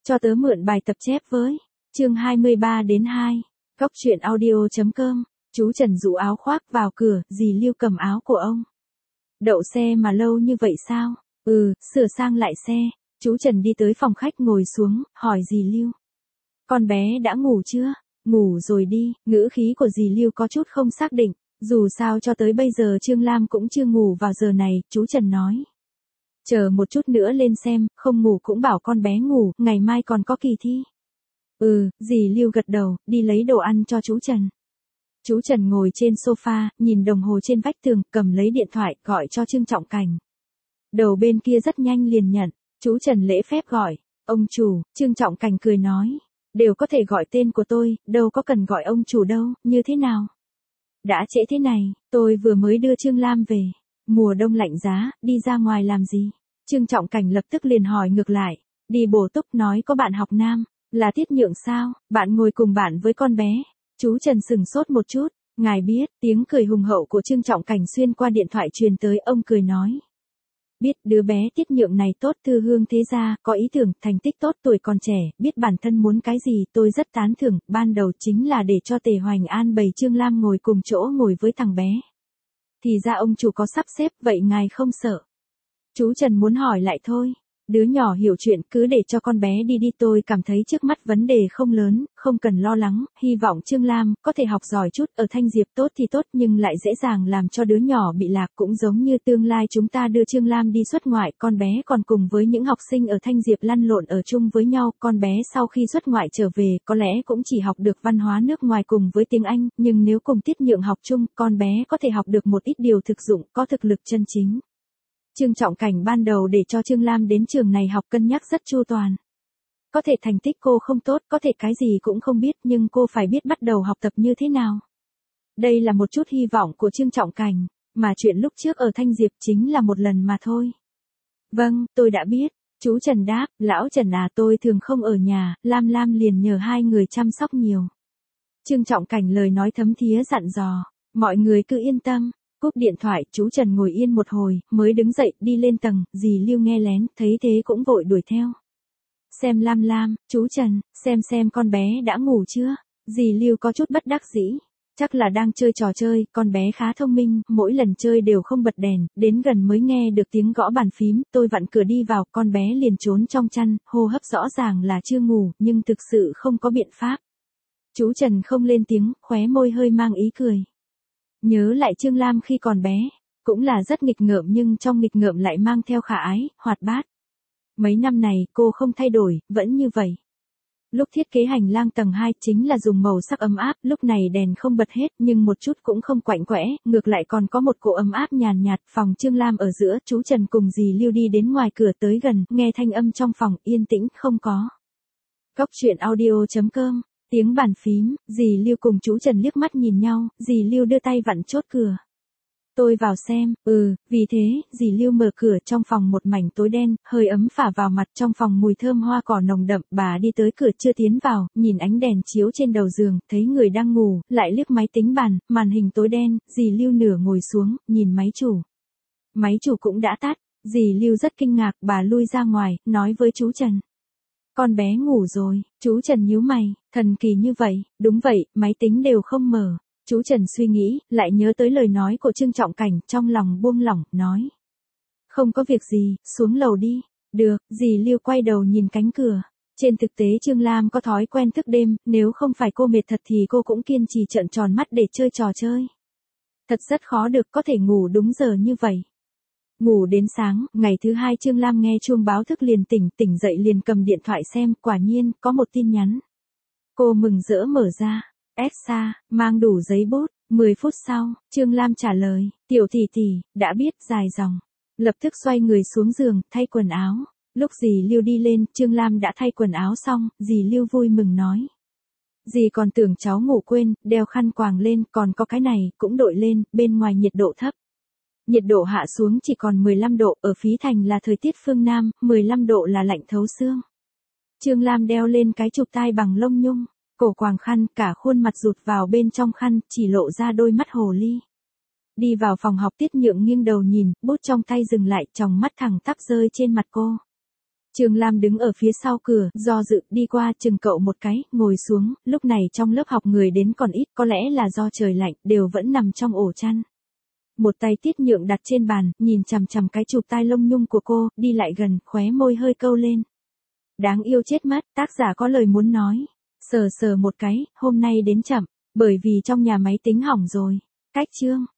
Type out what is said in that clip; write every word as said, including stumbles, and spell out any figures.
Cho tớ mượn bài tập chép với. Chương hai mươi ba đến hai. Góc truyện audio.com. Chú Trần rũ áo khoác vào cửa, dì Lưu cầm áo của ông. Đậu xe mà lâu như vậy sao? Ừ, sửa sang lại xe. Chú Trần đi tới phòng khách ngồi xuống, hỏi dì Lưu. Con bé đã ngủ chưa? Ngủ rồi đi, ngữ khí của dì Lưu có chút không xác định. Dù sao cho tới bây giờ Trương Lam cũng chưa ngủ vào giờ này, chú Trần nói. Chờ một chút nữa lên xem, không ngủ cũng bảo con bé ngủ, ngày mai còn có kỳ thi. Ừ, dì Lưu gật đầu, đi lấy đồ ăn cho chú Trần. Chú Trần ngồi trên sofa, nhìn đồng hồ trên vách tường, cầm lấy điện thoại, gọi cho Trương Trọng Cảnh. Đầu bên kia rất nhanh liền nhận, chú Trần lễ phép gọi, ông chủ, Trương Trọng Cảnh cười nói. Đều có thể gọi tên của tôi, đâu có cần gọi ông chủ đâu, như thế nào? Đã trễ thế này, tôi vừa mới đưa Trương Lam về. Mùa đông lạnh giá, đi ra ngoài làm gì? Trương Trọng Cảnh lập tức liền hỏi ngược lại. Đi bổ túc nói có bạn học nam, là Tiết Nhượng sao? Bạn ngồi cùng bạn với con bé. Chú Trần sừng sốt một chút, ngài biết, tiếng cười hùng hậu của Trương Trọng Cảnh xuyên qua điện thoại truyền tới, ông cười nói. Biết đứa bé Tiết Nhượng này tốt, thư hương thế gia, có ý tưởng, thành tích tốt, tuổi còn trẻ, biết bản thân muốn cái gì, tôi rất tán thưởng, ban đầu chính là để cho Tề Hoành An bày Trương Lam ngồi cùng chỗ ngồi với thằng bé. Thì ra ông chủ có sắp xếp, vậy ngài không sợ? Chú Trần muốn hỏi lại thôi. Đứa nhỏ hiểu chuyện, cứ để cho con bé đi đi, tôi cảm thấy trước mắt vấn đề không lớn, không cần lo lắng, hy vọng Trương Lam có thể học giỏi chút, ở Thanh Diệp tốt thì tốt nhưng lại dễ dàng làm cho đứa nhỏ bị lạc, cũng giống như tương lai chúng ta đưa Trương Lam đi xuất ngoại, con bé còn cùng với những học sinh ở Thanh Diệp lăn lộn ở chung với nhau, con bé sau khi xuất ngoại trở về, có lẽ cũng chỉ học được văn hóa nước ngoài cùng với tiếng Anh, nhưng nếu cùng Tiết Nhượng học chung, con bé có thể học được một ít điều thực dụng, có thực lực chân chính. Trương Trọng Cảnh ban đầu để cho Trương Lam đến trường này học cân nhắc rất chu toàn. Có thể thành tích cô không tốt, có thể cái gì cũng không biết, nhưng cô phải biết bắt đầu học tập như thế nào. Đây là một chút hy vọng của Trương Trọng Cảnh, mà chuyện lúc trước ở Thanh Diệp chính là một lần mà thôi. Vâng, tôi đã biết, chú Trần đáp, lão Trần à, tôi thường không ở nhà, Lam Lam liền nhờ hai người chăm sóc nhiều. Trương Trọng Cảnh lời nói thấm thía dặn dò, mọi người cứ yên tâm. Cúp điện thoại, chú Trần ngồi yên một hồi, mới đứng dậy, đi lên tầng, dì Lưu nghe lén, thấy thế cũng vội đuổi theo. Xem Lam Lam, chú Trần, xem xem con bé đã ngủ chưa? Dì Lưu có chút bất đắc dĩ. Chắc là đang chơi trò chơi, con bé khá thông minh, mỗi lần chơi đều không bật đèn, đến gần mới nghe được tiếng gõ bàn phím, tôi vặn cửa đi vào, con bé liền trốn trong chăn, hô hấp rõ ràng là chưa ngủ, nhưng thực sự không có biện pháp. Chú Trần không lên tiếng, khóe môi hơi mang ý cười. Nhớ lại Trương Lam khi còn bé, cũng là rất nghịch ngợm nhưng trong nghịch ngợm lại mang theo khả ái, hoạt bát. Mấy năm này cô không thay đổi, vẫn như vậy. Lúc thiết kế hành lang tầng hai chính là dùng màu sắc ấm áp, lúc này đèn không bật hết nhưng một chút cũng không quạnh quẽ, ngược lại còn có một cỗ ấm áp nhàn nhạt, phòng Trương Lam ở giữa, chú Trần cùng dì Lưu đi đến ngoài cửa tới gần, nghe thanh âm trong phòng, yên tĩnh không có. Góc truyện audio.com. Tiếng bàn phím, dì Lưu cùng chú Trần liếc mắt nhìn nhau, dì Lưu đưa tay vặn chốt cửa. Tôi vào xem, ừ, vì thế, dì Lưu mở cửa, trong phòng một mảnh tối đen, hơi ấm phả vào mặt, trong phòng mùi thơm hoa cỏ nồng đậm, bà đi tới cửa chưa tiến vào, nhìn ánh đèn chiếu trên đầu giường, thấy người đang ngủ, lại liếc máy tính bàn, màn hình tối đen, dì Lưu nửa ngồi xuống, nhìn máy chủ. Máy chủ cũng đã tắt, dì Lưu rất kinh ngạc, bà lui ra ngoài, nói với chú Trần. Con bé ngủ rồi, chú Trần nhíu mày, thần kỳ như vậy, đúng vậy, máy tính đều không mở. Chú Trần suy nghĩ, lại nhớ tới lời nói của Trương Trọng Cảnh, trong lòng buông lỏng, nói. Không có việc gì, xuống lầu đi. Được, dì Lưu quay đầu nhìn cánh cửa. Trên thực tế Trương Lam có thói quen thức đêm, nếu không phải cô mệt thật thì cô cũng kiên trì trợn tròn mắt để chơi trò chơi. Thật rất khó được có thể ngủ đúng giờ như vậy. Ngủ đến sáng, ngày thứ hai Trương Lam nghe chuông báo thức liền tỉnh, tỉnh dậy liền cầm điện thoại xem, quả nhiên, có một tin nhắn. Cô mừng rỡ mở ra, Esa, mang đủ giấy bút, mười phút sau, Trương Lam trả lời, tiểu tỷ tỷ, đã biết, dài dòng. Lập tức xoay người xuống giường, thay quần áo. Lúc dì Lưu đi lên, Trương Lam đã thay quần áo xong, dì Lưu vui mừng nói. Dì còn tưởng cháu ngủ quên, đeo khăn quàng lên, còn có cái này, cũng đội lên, bên ngoài nhiệt độ thấp. Nhiệt độ hạ xuống chỉ còn mười lăm độ, ở Phí Thành là thời tiết phương Nam, mười lăm độ là lạnh thấu xương. Trương Lam đeo lên cái chụp tai bằng lông nhung, cổ quàng khăn, cả khuôn mặt rụt vào bên trong khăn, chỉ lộ ra đôi mắt hồ ly. Đi vào phòng học, Tiết Nhượng nghiêng đầu nhìn, bút trong tay dừng lại, tròng mắt thẳng tắp rơi trên mặt cô. Trương Lam đứng ở phía sau cửa, do dự, đi qua, chừng cậu một cái, ngồi xuống, lúc này trong lớp học người đến còn ít, có lẽ là do trời lạnh, đều vẫn nằm trong ổ chăn. Một tay Tiết Nhượng đặt trên bàn, nhìn chằm chằm cái chụp tai lông nhung của cô, đi lại gần, khóe môi hơi câu lên. Đáng yêu chết mất, tác giả có lời muốn nói. Sờ sờ một cái, hôm nay đến chậm, bởi vì trong nhà máy tính hỏng rồi. Cách chương.